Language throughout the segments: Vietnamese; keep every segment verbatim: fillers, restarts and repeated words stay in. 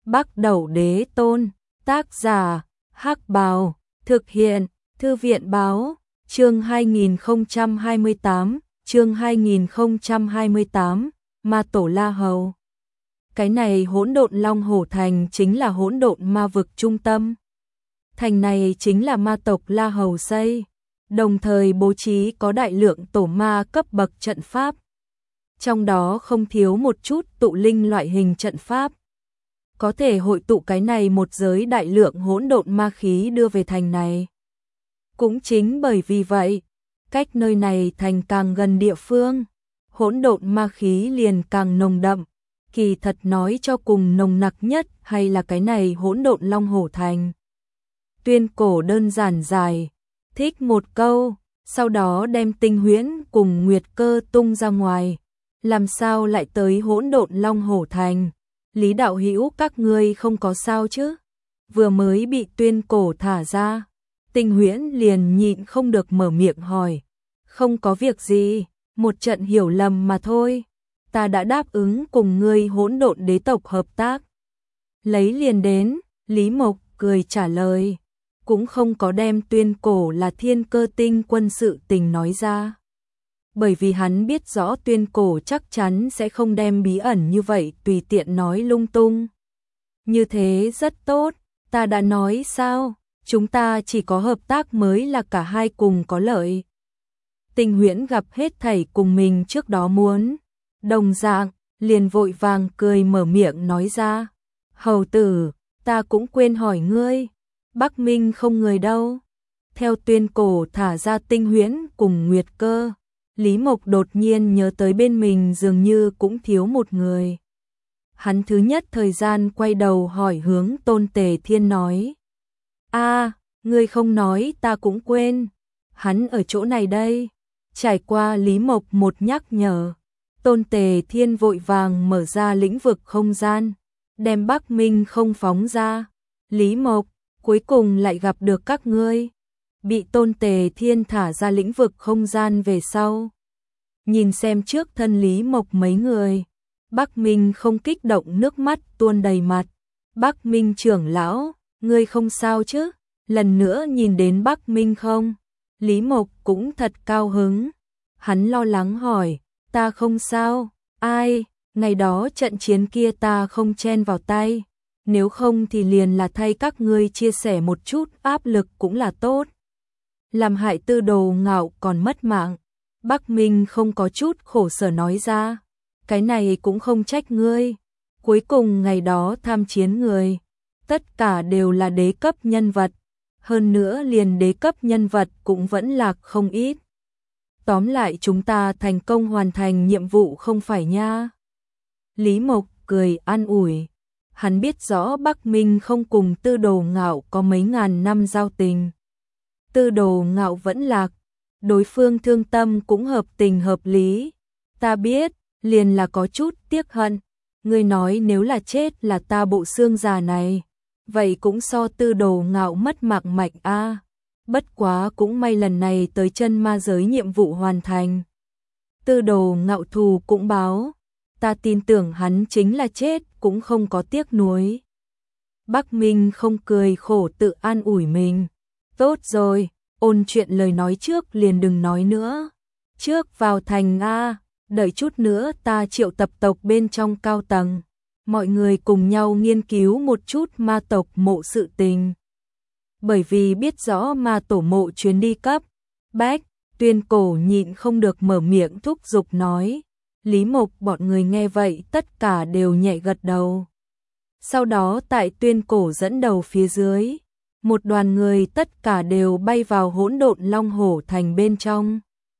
Bắc Đẩu Đế Tôn, tác giả, Hắc Bào, thực hiện, Thư viện Báo, chương hai nghìn không trăm hai mươi tám, chương hai nghìn không trăm hai mươi tám, Ma Tổ La Hầu. Cái này Hỗn Độn Long Hổ Thành chính là hỗn độn ma vực trung tâm. Thành này chính là ma tộc La Hầu xây, đồng thời bố trí có đại lượng tổ ma cấp bậc trận pháp. Trong đó không thiếu một chút tụ linh loại hình trận pháp. Có thể hội tụ cái này một giới đại lượng hỗn độn ma khí đưa về thành này. Cũng chính bởi vì vậy, cách nơi này thành càng gần địa phương, hỗn độn ma khí liền càng nồng đậm. Kỳ thật nói cho cùng nồng nặc nhất hay là cái này Hỗn Độn Long Hổ Thành. Tuyên cổ đơn giản dài, thích một câu, sau đó đem Tinh Huyễn cùng Nguyệt Cơ tung ra ngoài. Làm sao lại tới Hỗn Độn Long Hổ Thành? Lý đạo hữu các ngươi không có sao chứ? Vừa mới bị tuyên cổ thả ra, Tinh Huyễn liền nhịn không được mở miệng hỏi. Không có việc gì, một trận hiểu lầm mà thôi. Ta đã đáp ứng cùng ngươi Hỗn Độn đế tộc hợp tác. Lấy liền đến, Lý Mộc cười trả lời, cũng không có đem tuyên cổ là Thiên Cơ Tinh quân sự tình nói ra. Bởi vì hắn biết rõ tuyên cổ chắc chắn sẽ không đem bí ẩn như vậy tùy tiện nói lung tung. Như thế rất tốt, ta đã nói sao, chúng ta chỉ có hợp tác mới là cả hai cùng có lợi. Tinh Huyễn gặp hết thảy cùng mình trước đó muốn. Đồng dạng, liền vội vàng cười mở miệng nói ra. Hầu tử, ta cũng quên hỏi ngươi, Bắc Minh không người đâu. Theo tuyên cổ thả ra Tinh Huyễn cùng Nguyệt Cơ, Lý Mộc đột nhiên nhớ tới bên mình dường như cũng thiếu một người. Hắn thứ nhất thời gian quay đầu hỏi hướng Tôn Tề Thiên nói. A, ngươi không nói ta cũng quên, hắn ở chỗ này đây. Trải qua Lý Mộc một nhắc nhở, Tôn Tề Thiên vội vàng mở ra lĩnh vực không gian, đem Bắc Minh không phóng ra. Lý Mộc, cuối cùng lại gặp được các ngươi. Bị Tôn Tề Thiên thả ra lĩnh vực không gian về sau. Nhìn xem trước thân Lý Mộc mấy người, Bắc Minh không kích động nước mắt tuôn đầy mặt. Bắc Minh trưởng lão, ngươi không sao chứ? Lần nữa nhìn đến Bắc Minh không? Lý Mộc cũng thật cao hứng. Hắn lo lắng hỏi. Ta không sao, ai, ngày đó trận chiến kia ta không chen vào tay, nếu không thì liền là thay các ngươi chia sẻ một chút áp lực cũng là tốt. Làm hại Tư Đồ Ngạo còn mất mạng, Bắc Minh không có chút khổ sở nói ra, cái này cũng không trách ngươi, cuối cùng ngày đó tham chiến người, tất cả đều là đế cấp nhân vật, hơn nữa liền đế cấp nhân vật cũng vẫn lạc không ít. Tóm lại chúng ta thành công hoàn thành nhiệm vụ không phải nha. Lý Mộc cười an ủi. Hắn biết rõ Bắc Minh không cùng Tư Đồ Ngạo có mấy ngàn năm giao tình. Tư Đồ Ngạo vẫn lạc. Đối phương thương tâm cũng hợp tình hợp lý. Ta biết, liền là có chút tiếc hận. Ngươi nói nếu là chết là ta bộ xương già này. Vậy cũng so Tư Đồ Ngạo mất mạng mạch a. Bất quá cũng may lần này tới chân ma giới nhiệm vụ hoàn thành. Tư Đồ Ngạo thù cũng báo, ta tin tưởng hắn chính là chết cũng không có tiếc nuối. Bắc Minh không cười khổ tự an ủi mình. Tốt rồi, ôn chuyện lời nói trước liền đừng nói nữa. Trước vào thành a, đợi chút nữa ta triệu tập tộc bên trong cao tầng. Mọi người cùng nhau nghiên cứu một chút ma tộc mộ sự tình. Bởi vì biết rõ ma tổ mộ chuyến đi cấp bách, tuyên cổ nhịn không được mở miệng thúc giục nói. Lý Mộc bọn người nghe vậy tất cả đều nhẹ gật đầu. Sau đó tại tuyên cổ dẫn đầu phía dưới, một đoàn người tất cả đều bay vào Hỗn Độn Long Hổ Thành bên trong.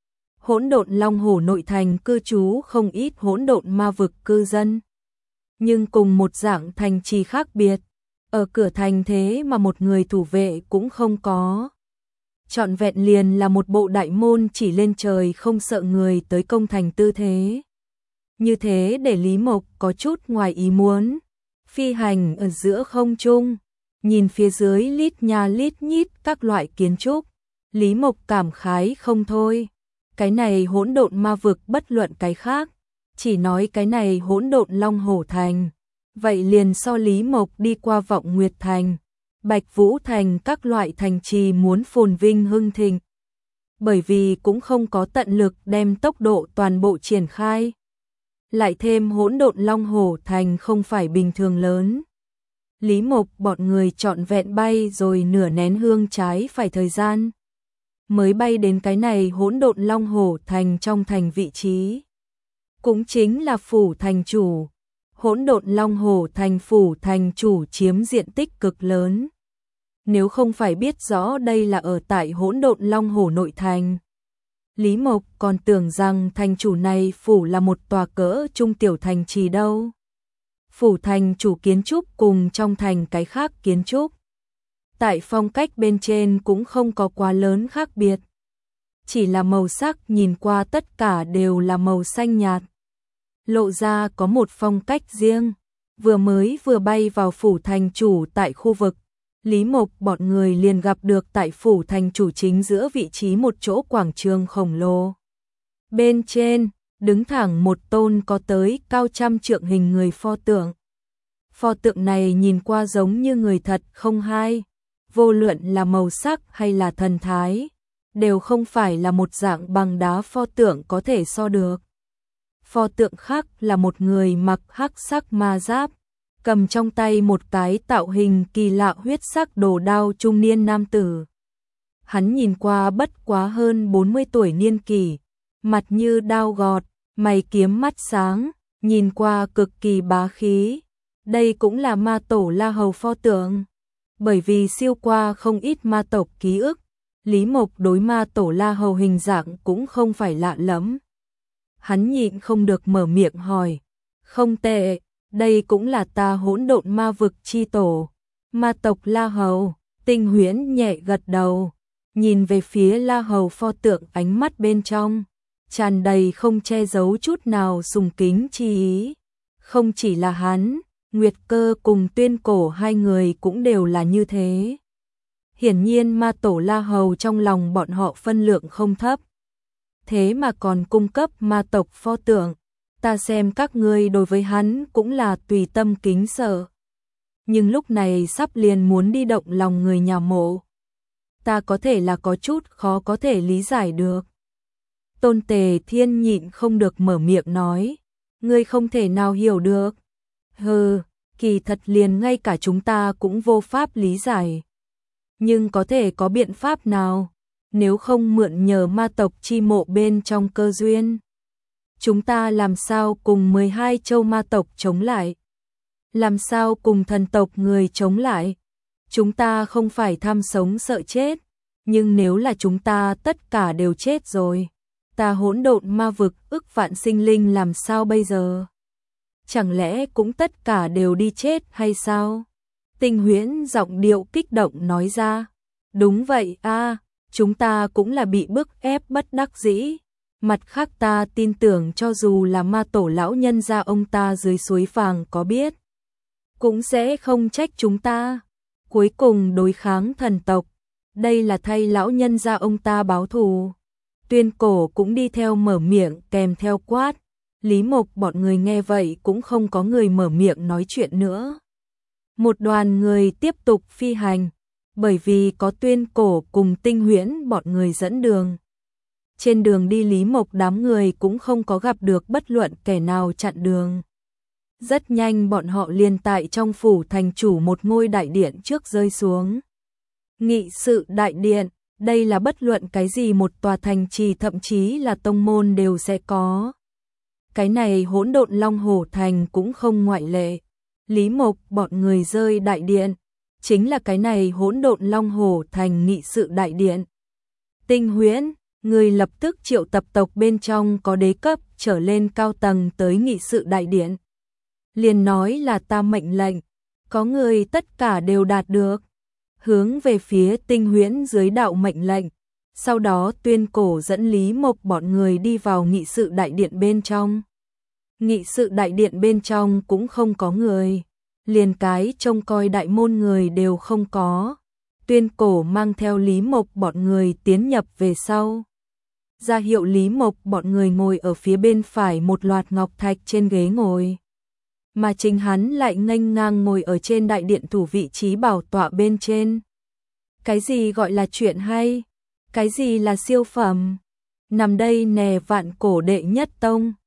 Hỗn Độn Long Hổ nội thành cư trú không ít hỗn độn ma vực cư dân. Nhưng cùng một dạng thành trì khác biệt. Ở cửa thành thế mà một người thủ vệ cũng không có. Trọn vẹn liền là một bộ đại môn chỉ lên trời không sợ người tới công thành tư thế. Như thế để Lý Mộc có chút ngoài ý muốn. Phi hành ở giữa không trung, nhìn phía dưới lít nha lít nhít các loại kiến trúc. Lý Mộc cảm khái không thôi. Cái này hỗn độn ma vực bất luận cái khác. Chỉ nói cái này Hỗn Độn Long Hổ Thành. Vậy liền so Lý Mộc đi qua Vọng Nguyệt Thành, Bạch Vũ Thành các loại thành trì muốn phồn vinh hưng thịnh. Bởi vì cũng không có tận lực đem tốc độ toàn bộ triển khai. Lại thêm hỗn độn Long Hổ Thành không phải bình thường lớn. Lý Mộc bọn người trọn vẹn bay rồi nửa nén hương trái phải thời gian. Mới bay đến cái này hỗn độn Long Hổ Thành trong thành vị trí. Cũng chính là phủ thành chủ. Hỗn độn Long Hổ Thành phủ thành chủ chiếm diện tích cực lớn. Nếu không phải biết rõ đây là ở tại hỗn độn Long Hổ nội thành, Lý Mộc còn tưởng rằng thành chủ này phủ là một tòa cỡ trung tiểu thành trì đâu. Phủ thành chủ kiến trúc cùng trong thành cái khác kiến trúc, tại phong cách bên trên cũng không có quá lớn khác biệt. Chỉ là màu sắc nhìn qua tất cả đều là màu xanh nhạt. Lộ ra có một phong cách riêng. Vừa mới vừa bay vào phủ thành chủ tại khu vực, Lý Mộc bọn người liền gặp được tại phủ thành chủ chính giữa vị trí một chỗ quảng trường khổng lồ. Bên trên, đứng thẳng một tôn có tới cao trăm trượng hình người pho tượng. Pho tượng này nhìn qua giống như người thật không hai, vô luận là màu sắc hay là thần thái, đều không phải là một dạng bằng đá pho tượng có thể so được. Pho tượng khác là một người mặc hắc sắc ma giáp, cầm trong tay một cái tạo hình kỳ lạ huyết sắc đồ đao trung niên nam tử. Hắn nhìn qua bất quá hơn bốn mươi tuổi niên kỷ, mặt như đao gọt, mày kiếm mắt sáng, nhìn qua cực kỳ bá khí. Đây cũng là ma tổ La Hầu pho tượng. Bởi vì siêu qua không ít ma tộc ký ức, Lý Mộc đối ma tổ La Hầu hình dạng cũng không phải lạ lắm. Hắn nhịn không được mở miệng hỏi, không tệ, đây cũng là ta hỗn độn ma vực chi tổ, ma tộc La Hầu. Tinh Huyễn nhẹ gật đầu, nhìn về phía La Hầu pho tượng, ánh mắt bên trong tràn đầy không che giấu chút nào sùng kính chi ý. Không chỉ là hắn, Nguyệt Cơ cùng Tuyên Cổ hai người cũng đều là như thế. Hiển nhiên ma tổ La Hầu trong lòng bọn họ phân lượng không thấp. Thế mà còn cung cấp ma tộc pho tượng, ta xem các ngươi đối với hắn cũng là tùy tâm kính sợ. Nhưng lúc này sắp liền muốn đi động lòng người nhà mộ. Ta có thể là có chút khó có thể lý giải được. Tôn Tề Thiên nhịn không được mở miệng nói, ngươi không thể nào hiểu được. Hừ, kỳ thật liền ngay cả chúng ta cũng vô pháp lý giải. Nhưng có thể có biện pháp nào, nếu không mượn nhờ ma tộc chi mộ bên trong cơ duyên. Chúng ta làm sao cùng mười hai châu ma tộc chống lại? Làm sao cùng thần tộc người chống lại? Chúng ta không phải tham sống sợ chết, nhưng nếu là chúng ta tất cả đều chết rồi, ta hỗn độn ma vực ức vạn sinh linh làm sao bây giờ? Chẳng lẽ cũng tất cả đều đi chết hay sao? Tinh Huyễn giọng điệu kích động nói ra. Đúng vậy a, chúng ta cũng là bị bức ép bất đắc dĩ. Mặt khác ta tin tưởng cho dù là ma tổ lão nhân gia ông ta dưới suối vàng có biết, cũng sẽ không trách chúng ta. Cuối cùng đối kháng thần tộc, đây là thay lão nhân gia ông ta báo thù. Tuyên Cổ cũng đi theo mở miệng kèm theo quát. Lý Mộc bọn người nghe vậy cũng không có người mở miệng nói chuyện nữa. Một đoàn người tiếp tục phi hành, bởi vì có Tuyên Cổ cùng Tinh Huyễn bọn người dẫn đường. Trên đường đi Lý Mộc đám người cũng không có gặp được bất luận kẻ nào chặn đường. Rất nhanh bọn họ liền tại trong phủ thành chủ một ngôi đại điện trước rơi xuống. Nghị sự đại điện, đây là bất luận cái gì một tòa thành trì thậm chí là tông môn đều sẽ có. Cái này hỗn độn Long Hổ Thành cũng không ngoại lệ. Lý Mộc bọn người rơi đại điện, chính là cái này hỗn độn Long Hổ Thành nghị sự đại điện. Tinh Huyễn, người lập tức triệu tập tộc bên trong có đế cấp trở lên cao tầng tới nghị sự đại điện. Liền nói là ta mệnh lệnh, có người tất cả đều đạt được. Hướng về phía Tinh Huyễn dưới đạo mệnh lệnh. Sau đó Tuyên Cổ dẫn Lý Mộc bọn người đi vào nghị sự đại điện bên trong. Nghị sự đại điện bên trong cũng không có người, liền cái trông coi đại môn người đều không có. Tuyên Cổ mang theo Lý Mộc bọn người tiến nhập về sau. Ra hiệu Lý Mộc bọn người ngồi ở phía bên phải một loạt ngọc thạch trên ghế ngồi. mà chính hắn lại nghênh ngang ngồi ở trên đại điện thủ vị trí bảo tọa bên trên. Cái gì gọi là chuyện hay? Cái gì là siêu phẩm? Nằm đây nè vạn cổ đệ nhất tông.